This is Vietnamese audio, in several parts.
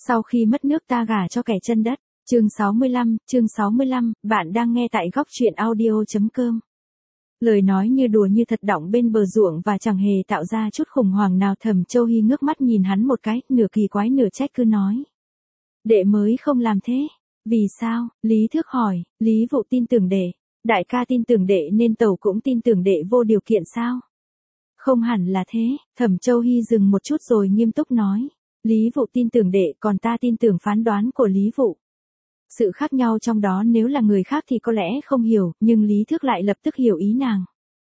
Sau khi mất nước ta gả cho kẻ chân đất. Chương 65, bạn đang nghe tại góc truyện audio.com. Lời nói như đùa như thật đọng bên bờ ruộng và chẳng hề tạo ra chút khủng hoảng nào. Thẩm Châu Hy ngước mắt nhìn hắn một cái, nửa kỳ quái nửa trách cứ nói. Đệ mới không làm thế. Vì sao? Lý Thước hỏi. Lý Vụ tin tưởng đệ. Đại ca tin tưởng đệ nên tẩu cũng tin tưởng đệ vô điều kiện sao? Không hẳn là thế. Thẩm Châu Hy dừng một chút rồi nghiêm túc nói. Lý Vụ tin tưởng đệ, còn ta tin tưởng phán đoán của Lý Vụ. Sự khác nhau trong đó nếu là người khác thì có lẽ không hiểu, nhưng Lý Thước lại lập tức hiểu ý nàng.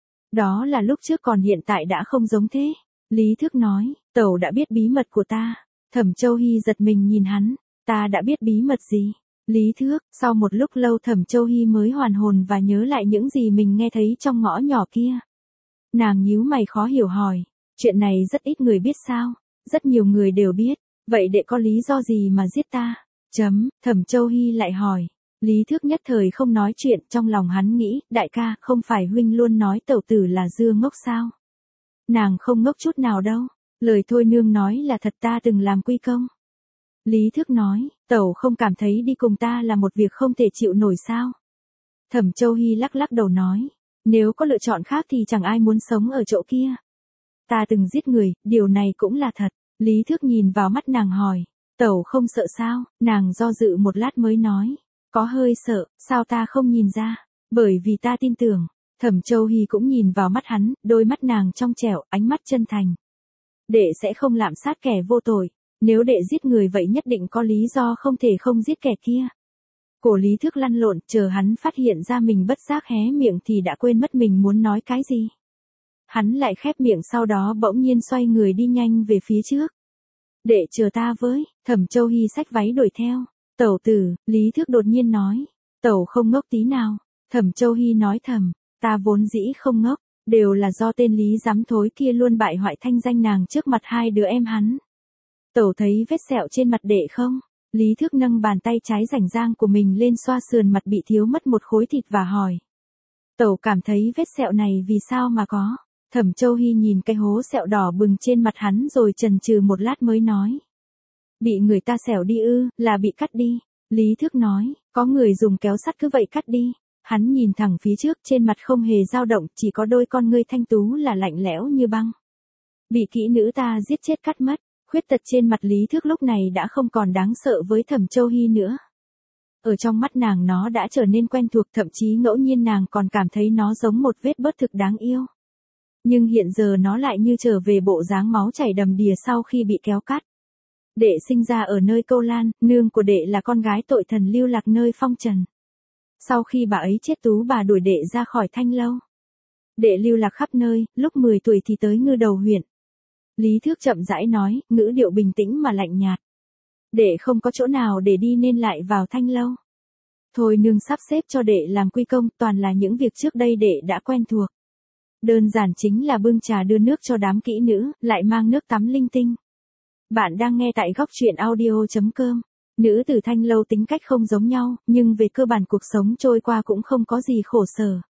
Đó là lúc trước còn hiện tại đã không giống thế. Lý Thước nói, tẩu đã biết bí mật của ta. Thẩm Châu Hy giật mình nhìn hắn, ta đã biết bí mật gì? Lý Thước, sau một lúc lâu Thẩm Châu Hy mới hoàn hồn và nhớ lại những gì mình nghe thấy trong ngõ nhỏ kia. Nàng nhíu mày khó hiểu hỏi, chuyện này rất ít người biết sao? Rất nhiều người đều biết, vậy đệ có lý do gì mà giết ta? Thẩm Châu Hy lại hỏi. Lý Thước nhất thời không nói chuyện, trong lòng hắn nghĩ, đại ca, không phải huynh luôn nói tẩu tử là dưa ngốc sao? Nàng không ngốc chút nào đâu, lời thôi nương nói là thật, ta từng làm quy công. Lý Thước nói, tẩu không cảm thấy đi cùng ta là một việc không thể chịu nổi sao? Thẩm Châu Hy lắc lắc đầu nói, nếu có lựa chọn khác thì chẳng ai muốn sống ở chỗ kia. Ta từng giết người, điều này cũng là thật. Lý Thước nhìn vào mắt nàng hỏi, tẩu không sợ sao? Nàng do dự một lát mới nói, có hơi sợ, sao ta không nhìn ra? Bởi vì ta tin tưởng. Thẩm Châu Hy cũng nhìn vào mắt hắn, đôi mắt nàng trong trẻo, ánh mắt chân thành. Đệ sẽ không lạm sát kẻ vô tội. Nếu đệ giết người vậy nhất định có lý do không thể không giết kẻ kia. Cổ Lý Thước lăn lộn, chờ hắn phát hiện ra mình bất giác hé miệng thì đã quên mất mình muốn nói cái gì. Hắn lại khép miệng, sau đó bỗng nhiên xoay người đi nhanh về phía trước. Đệ chờ ta với. Thẩm Châu Hy xách váy đuổi theo. Tẩu tử, Lý Thước đột nhiên nói. Tẩu không ngốc tí nào. Thẩm Châu Hy nói thầm, ta vốn dĩ không ngốc, đều là do tên Lý giám thối kia luôn bại hoại thanh danh nàng trước mặt hai đứa em hắn. Tẩu thấy vết sẹo trên mặt đệ không? Lý Thước nâng bàn tay trái rảnh rang của mình lên xoa sườn mặt bị thiếu mất một khối thịt và hỏi. Tẩu cảm thấy vết sẹo này vì sao mà có? Thẩm Châu Hy nhìn cái hố sẹo đỏ bừng trên mặt hắn rồi chần chừ một lát mới nói. Bị người ta xẻo đi ư, là bị cắt đi. Lý Thước nói, có người dùng kéo sắt cứ vậy cắt đi. Hắn nhìn thẳng phía trước, trên mặt không hề dao động, chỉ có đôi con ngươi thanh tú là lạnh lẽo như băng. Bị kỹ nữ ta giết chết cắt mất. Khuyết tật trên mặt Lý Thước lúc này đã không còn đáng sợ với Thẩm Châu Hy nữa. Ở trong mắt nàng nó đã trở nên quen thuộc, thậm chí ngẫu nhiên nàng còn cảm thấy nó giống một vết bớt thực đáng yêu. Nhưng hiện giờ nó lại như trở về bộ dáng máu chảy đầm đìa sau khi bị kéo cắt. Đệ sinh ra ở nơi Câu Lan, nương của đệ là con gái tội thần lưu lạc nơi phong trần. Sau khi bà ấy chết Tú bà đuổi đệ ra khỏi Thanh Lâu. Đệ lưu lạc khắp nơi, lúc 10 tuổi thì tới Ngư Đầu huyện. Lý Thước chậm rãi nói, ngữ điệu bình tĩnh mà lạnh nhạt. Đệ không có chỗ nào để đi nên lại vào Thanh Lâu. Thôi nương sắp xếp cho đệ làm quy công, toàn là những việc trước đây đệ đã quen thuộc. Đơn giản chính là bưng trà đưa nước cho đám kỹ nữ, lại mang nước tắm linh tinh. Bạn đang nghe tại góc truyện audio.com. Nữ tử Thanh Lâu tính cách không giống nhau, nhưng về cơ bản cuộc sống trôi qua cũng không có gì khổ sở.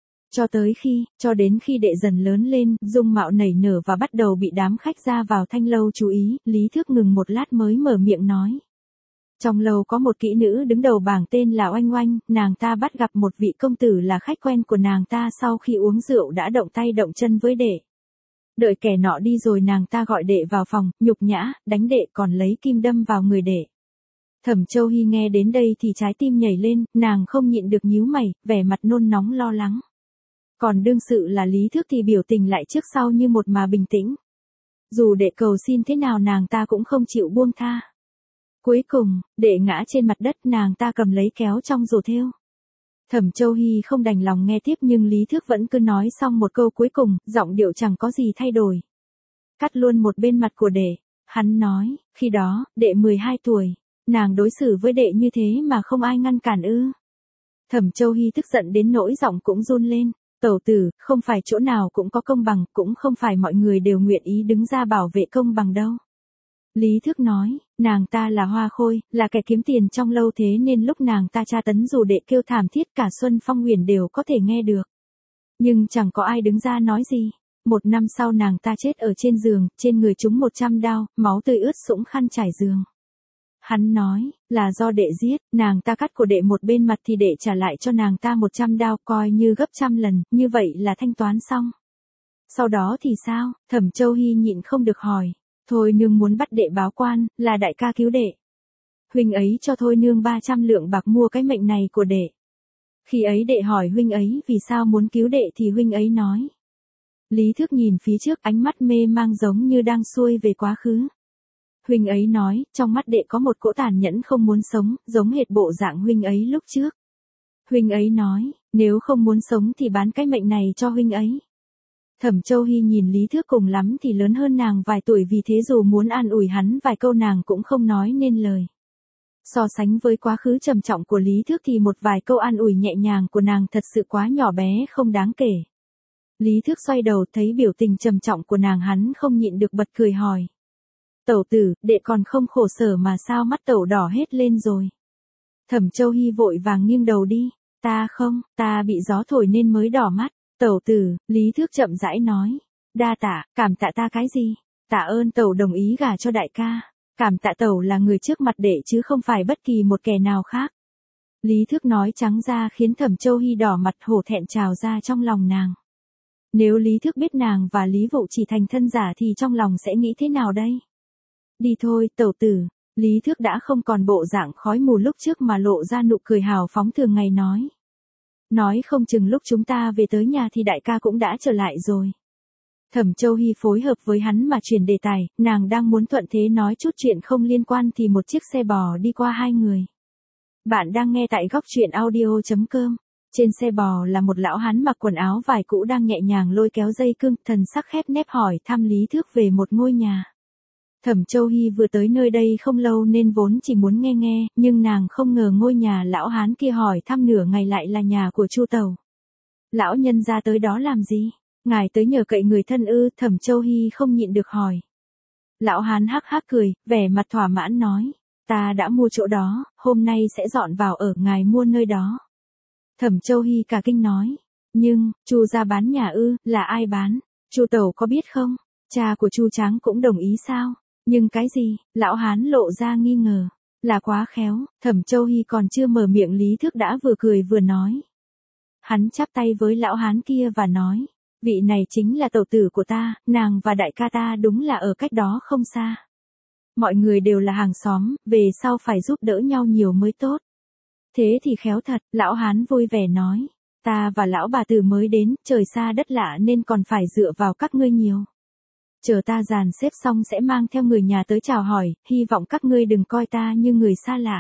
Cho đến khi đệ dần lớn lên, dung mạo nảy nở và bắt đầu bị đám khách ra vào Thanh Lâu chú ý, Lý Thước ngừng một lát mới mở miệng nói. Trong lâu có một kỹ nữ đứng đầu bảng tên là Oanh Oanh, nàng ta bắt gặp một vị công tử là khách quen của nàng ta, sau khi uống rượu đã động tay động chân với đệ. Đợi kẻ nọ đi rồi nàng ta gọi đệ vào phòng, nhục nhã, đánh đệ còn lấy kim đâm vào người đệ. Thẩm Châu Hy nghe đến đây thì trái tim nhảy lên, nàng không nhịn được nhíu mày, vẻ mặt nôn nóng lo lắng. Còn đương sự là Lý Thước thì biểu tình lại trước sau như một mà bình tĩnh. Dù đệ cầu xin thế nào nàng ta cũng không chịu buông tha. Cuối cùng, đệ ngã trên mặt đất, nàng ta cầm lấy kéo trong rổ thêu. Thẩm Châu Hy không đành lòng nghe tiếp nhưng Lý Thước vẫn cứ nói xong một câu cuối cùng, giọng điệu chẳng có gì thay đổi. Cắt luôn một bên mặt của đệ. Hắn nói, khi đó, đệ 12 tuổi. Nàng đối xử với đệ như thế mà không ai ngăn cản ư? Thẩm Châu Hy tức giận đến nỗi giọng cũng run lên. Tẩu tử, không phải chỗ nào cũng có công bằng, cũng không phải mọi người đều nguyện ý đứng ra bảo vệ công bằng đâu. Lý Thước nói, nàng ta là Hoa Khôi, là kẻ kiếm tiền trong lâu, thế nên lúc nàng ta tra tấn dù đệ kêu thảm thiết cả Xuân Phong Huyền đều có thể nghe được. Nhưng chẳng có ai đứng ra nói gì. 1 năm sau nàng ta chết ở trên giường, trên người trúng 100 đao, máu tươi ướt sũng khăn trải giường. Hắn nói, là do đệ giết, nàng ta cắt của đệ một bên mặt thì đệ trả lại cho nàng ta 100 đao, coi như gấp 100 lần, như vậy là thanh toán xong. Sau đó thì sao? Thẩm Châu Hy nhịn không được hỏi. Thôi nương muốn bắt đệ báo quan, là đại ca cứu đệ. Huynh ấy cho thôi nương 300 lượng bạc mua cái mệnh này của đệ. Khi ấy đệ hỏi huynh ấy vì sao muốn cứu đệ thì huynh ấy nói. Lý Thước nhìn phía trước, ánh mắt mê mang giống như đang xuôi về quá khứ. Huynh ấy nói, trong mắt đệ có một cỗ tàn nhẫn không muốn sống, giống hệt bộ dạng huynh ấy lúc trước. Huynh ấy nói, nếu không muốn sống thì bán cái mệnh này cho huynh ấy. Thẩm Châu Hy nhìn Lý Thước cùng lắm thì lớn hơn nàng vài tuổi, vì thế dù muốn an ủi hắn vài câu nàng cũng không nói nên lời. So sánh với quá khứ trầm trọng của Lý Thước thì một vài câu an ủi nhẹ nhàng của nàng thật sự quá nhỏ bé không đáng kể. Lý Thước xoay đầu thấy biểu tình trầm trọng của nàng, hắn không nhịn được bật cười hỏi. Tẩu tử, đệ còn không khổ sở mà sao mắt tẩu đỏ hết lên rồi. Thẩm Châu Hy vội vàng nghiêng đầu đi. Ta không, ta bị gió thổi nên mới đỏ mắt. Tẩu tử, Lý Thước chậm rãi nói. Đa tạ, cảm tạ ta cái gì? Tạ ơn tẩu đồng ý gả cho đại ca. Cảm tạ tẩu là người trước mặt đệ chứ không phải bất kỳ một kẻ nào khác. Lý Thước nói trắng ra khiến Thẩm Châu Hy đỏ mặt, hổ thẹn trào ra trong lòng nàng. Nếu Lý Thước biết nàng và Lý Vụ chỉ thành thân giả thì trong lòng sẽ nghĩ thế nào đây? Đi thôi, tẩu tử. Lý Thước đã không còn bộ dạng khói mù lúc trước mà lộ ra nụ cười hào phóng thường ngày nói. Nói không chừng lúc chúng ta về tới nhà thì đại ca cũng đã trở lại rồi. Thẩm Châu Hy phối hợp với hắn mà chuyển đề tài, nàng đang muốn thuận thế nói chút chuyện không liên quan thì một chiếc xe bò đi qua hai người. Bạn đang nghe tại góc truyện audio.com. Trên xe bò là một lão hán mặc quần áo vải cũ đang nhẹ nhàng lôi kéo dây cương, thần sắc khép nép hỏi thăm Lý Thước về một ngôi nhà. Thẩm Châu Hy vừa tới nơi đây không lâu nên vốn chỉ muốn nghe nghe, nhưng nàng không ngờ ngôi nhà lão hán kia hỏi thăm nửa ngày lại là nhà của Chu Tàu. Lão nhân ra tới đó làm gì? Ngài tới nhờ cậy người thân ư? Thẩm Châu Hy không nhịn được hỏi. Lão hán hắc hắc cười, vẻ mặt thỏa mãn nói. Ta đã mua chỗ đó, hôm nay sẽ dọn vào ở, ngài mua nơi đó. Thẩm Châu Hy cả kinh nói. Nhưng, Chu ra bán nhà ư? Là ai bán? Chu Tàu có biết không? Cha của Chu Tráng cũng đồng ý sao? Nhưng cái gì? Lão hán lộ ra nghi ngờ. Là quá khéo. Thẩm Châu Hy còn chưa mở miệng Lý Thước đã vừa cười vừa nói. Hắn chắp tay với lão hán kia và nói. Vị này chính là tẩu tử của ta, nàng và đại ca ta đúng là ở cách đó không xa. Mọi người đều là hàng xóm, về sau phải giúp đỡ nhau nhiều mới tốt. Thế thì khéo thật, lão hán vui vẻ nói. Ta và lão bà tử mới đến, trời xa đất lạ nên còn phải dựa vào các ngươi nhiều. Chờ ta dàn xếp xong sẽ mang theo người nhà tới chào hỏi, hy vọng các ngươi đừng coi ta như người xa lạ.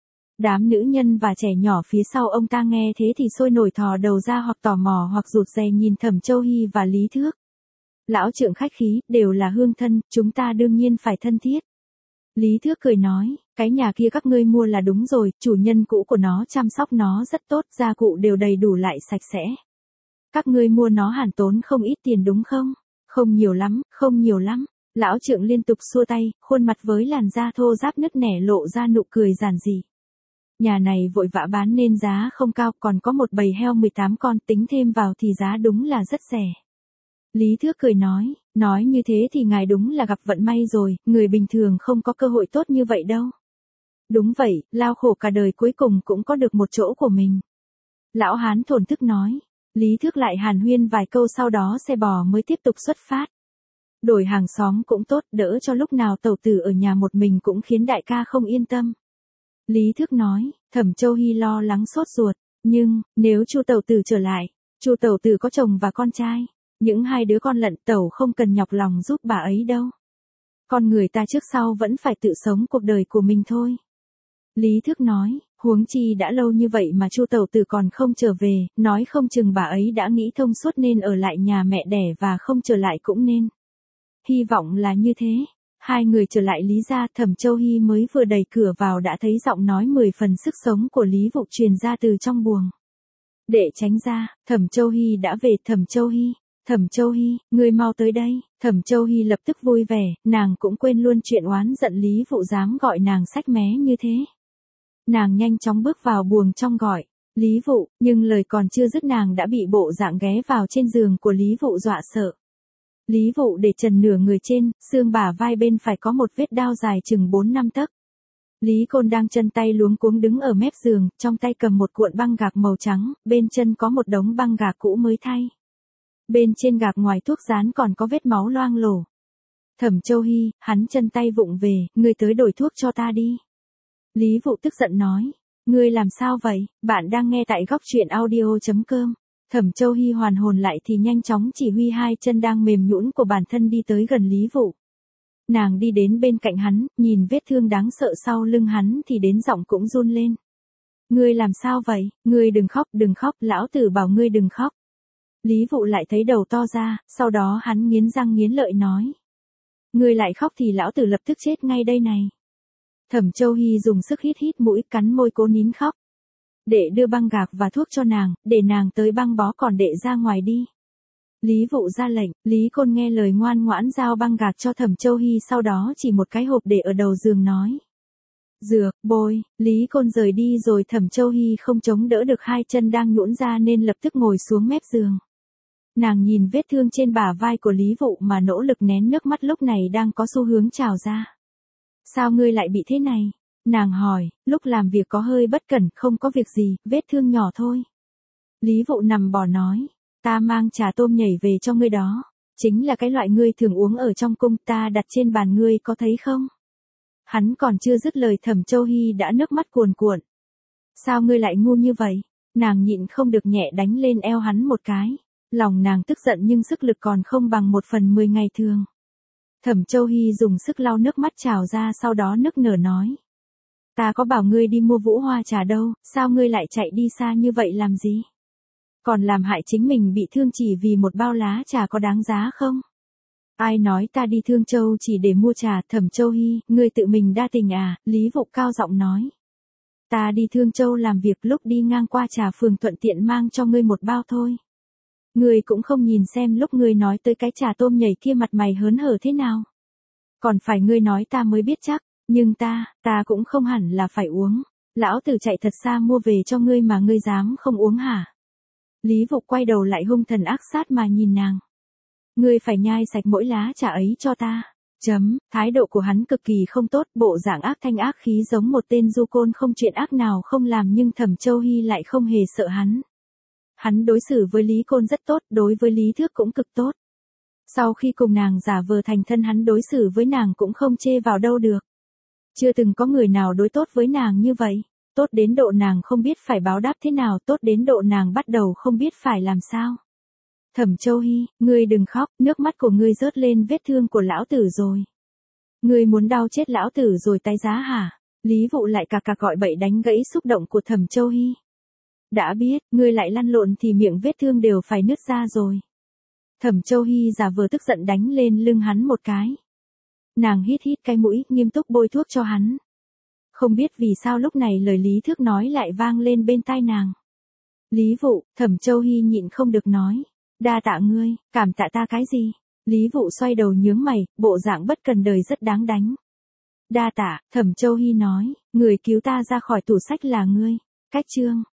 Đám nữ nhân và trẻ nhỏ phía sau ông ta nghe thế thì sôi nổi thò đầu ra, hoặc tò mò hoặc rụt rè nhìn Thẩm Châu Hy và Lý Thước. Lão trượng khách khí, đều là hương thân, chúng ta đương nhiên phải thân thiết. Lý Thước cười nói, cái nhà kia các ngươi mua là đúng rồi, chủ nhân cũ của nó chăm sóc nó rất tốt, gia cụ đều đầy đủ lại sạch sẽ. Các ngươi mua nó hẳn tốn không ít tiền đúng không? Không nhiều lắm, không nhiều lắm. Lão trượng liên tục xua tay, khuôn mặt với làn da thô ráp nứt nẻ lộ ra nụ cười giản dị. Nhà này vội vã bán nên giá không cao, còn có một bầy heo 18 con, tính thêm vào thì giá đúng là rất rẻ. Lý Thước cười nói như thế thì ngài đúng là gặp vận may rồi, người bình thường không có cơ hội tốt như vậy đâu. Đúng vậy, lao khổ cả đời cuối cùng cũng có được một chỗ của mình. Lão hán thổn thức nói. Lý Thước lại hàn huyên vài câu, sau đó xe bò mới tiếp tục xuất phát. Đổi hàng xóm cũng tốt, đỡ cho lúc nào tẩu tử ở nhà một mình cũng khiến đại ca không yên tâm. Lý Thước nói. Thẩm Châu Hy lo lắng sốt ruột. Nhưng, nếu Chu tẩu tử trở lại, Chu tẩu tử có chồng và con trai. Những hai đứa con lận tẩu không cần nhọc lòng giúp bà ấy đâu. Con người ta trước sau vẫn phải tự sống cuộc đời của mình thôi. Lý Thước nói, huống chi đã lâu như vậy mà Chu tẩu tử còn không trở về, nói không chừng bà ấy đã nghĩ thông suốt nên ở lại nhà mẹ đẻ và không trở lại cũng nên. Hy vọng là như thế. Hai người trở lại Lý gia, Thẩm Châu Hy mới vừa đẩy cửa vào đã thấy giọng nói 10 phần sức sống của Lý Vụ truyền ra từ trong buồng. Để tránh ra, Thẩm Châu Hy đã về. Thẩm Châu Hy, ngươi mau tới đây. Thẩm Châu Hy lập tức vui vẻ, nàng cũng quên luôn chuyện oán giận Lý Vụ dám gọi nàng sách mé như thế. Nàng nhanh chóng bước vào buồng trong gọi, Lý Vụ, nhưng lời còn chưa dứt nàng đã bị bộ dạng ghé vào trên giường của Lý Vụ dọa sợ. Lý Vụ để trần nửa người trên, xương bả vai bên phải có một vết đao dài chừng 4-5 tấc. Lý Côn đang chân tay luống cuống đứng ở mép giường, trong tay cầm một cuộn băng gạc màu trắng, bên chân có một đống băng gạc cũ mới thay. Bên trên gạc ngoài thuốc dán còn có vết máu loang lổ. Thẩm Châu Hy, hắn chân tay vụng về, ngươi tới đổi thuốc cho ta đi. Lý Vụ tức giận nói, ngươi làm sao vậy, bạn đang nghe tại góc truyện audio.com. Thẩm Châu Hy hoàn hồn lại thì nhanh chóng chỉ huy hai chân đang mềm nhũn của bản thân đi tới gần Lý Vụ. Nàng đi đến bên cạnh hắn, nhìn vết thương đáng sợ sau lưng hắn thì đến giọng cũng run lên. Ngươi làm sao vậy, ngươi đừng khóc, lão tử bảo ngươi đừng khóc. Lý Vụ lại thấy đầu to ra, sau đó hắn nghiến răng nghiến lợi nói. Ngươi lại khóc thì lão tử lập tức chết ngay đây này. Thẩm Châu Hy dùng sức hít mũi, cắn môi cố nín khóc. Đệ đưa băng gạc và thuốc cho nàng, để nàng tới băng bó còn đệ ra ngoài đi. Lý Vụ ra lệnh, Lý Côn nghe lời ngoan ngoãn giao băng gạc cho Thẩm Châu Hy, sau đó chỉ một cái hộp để ở đầu giường nói. Dược, bôi, Lý Côn rời đi rồi Thẩm Châu Hy không chống đỡ được hai chân đang nhũn ra nên lập tức ngồi xuống mép giường. Nàng nhìn vết thương trên bả vai của Lý Vụ mà nỗ lực nén nước mắt lúc này đang có xu hướng trào ra. Sao ngươi lại bị thế này? Nàng hỏi, lúc làm việc có hơi bất cẩn, không có việc gì, vết thương nhỏ thôi. Lý Vụ nằm bò nói, ta mang trà tôm nhảy về cho ngươi đó. Chính là cái loại ngươi thường uống ở trong cung, ta đặt trên bàn ngươi có thấy không? Hắn còn chưa dứt lời Thẩm Châu Hy đã nước mắt cuồn cuộn. Sao ngươi lại ngu như vậy? Nàng nhịn không được nhẹ đánh lên eo hắn một cái. Lòng nàng tức giận nhưng sức lực còn không bằng 1/10 ngày thường. Thẩm Châu Hy dùng sức lau nước mắt trào ra, sau đó nức nở nói. Ta có bảo ngươi đi mua Vũ Hoa trà đâu, sao ngươi lại chạy đi xa như vậy làm gì? Còn làm hại chính mình bị thương chỉ vì một bao lá trà có đáng giá không? Ai nói ta đi Thương Châu chỉ để mua trà? Thẩm Châu Hy, ngươi tự mình đa tình à? Lý Vụ cao giọng nói. Ta đi Thương Châu làm việc, lúc đi ngang qua trà phường thuận tiện mang cho ngươi một bao thôi. Ngươi cũng không nhìn xem lúc ngươi nói tới cái trà tôm nhảy kia mặt mày hớn hở thế nào. Còn phải ngươi nói ta mới biết chắc, nhưng ta cũng không hẳn là phải uống. Lão tử chạy thật xa mua về cho ngươi mà ngươi dám không uống hả? Lý Vụ quay đầu lại hung thần ác sát mà nhìn nàng. Ngươi phải nhai sạch mỗi lá trà ấy cho ta. Thái độ của hắn cực kỳ không tốt, bộ dạng ác thanh ác khí giống một tên du côn không chuyện ác nào không làm, nhưng Thẩm Châu Hy lại không hề sợ hắn. Hắn đối xử với Lý Côn rất tốt, đối với Lý Thước cũng cực tốt. Sau khi cùng nàng giả vờ thành thân, hắn đối xử với nàng cũng không chê vào đâu được. Chưa từng có người nào đối tốt với nàng như vậy. Tốt đến độ nàng không biết phải báo đáp thế nào, tốt đến độ nàng bắt đầu không biết phải làm sao. Thẩm Châu Hy, ngươi đừng khóc, nước mắt của ngươi rớt lên vết thương của lão tử rồi. Ngươi muốn đau chết lão tử rồi tái giá hả? Lý Vụ lại cà gọi bậy đánh gãy xúc động của Thẩm Châu Hy. Đã biết, ngươi lại lăn lộn thì miệng vết thương đều phải nứt ra rồi. Thẩm Châu Hy giả vờ tức giận đánh lên lưng hắn một cái. Nàng hít cái mũi, nghiêm túc bôi thuốc cho hắn. Không biết vì sao lúc này lời Lý Thước nói lại vang lên bên tai nàng. Lý Vụ, Thẩm Châu Hy nhịn không được nói. Đa tạ ngươi, cảm tạ ta cái gì? Lý Vụ xoay đầu nhướng mày, bộ dạng bất cần đời rất đáng đánh. Đa tạ, Thẩm Châu Hy nói, người cứu ta ra khỏi tủ sách là ngươi. Cách chương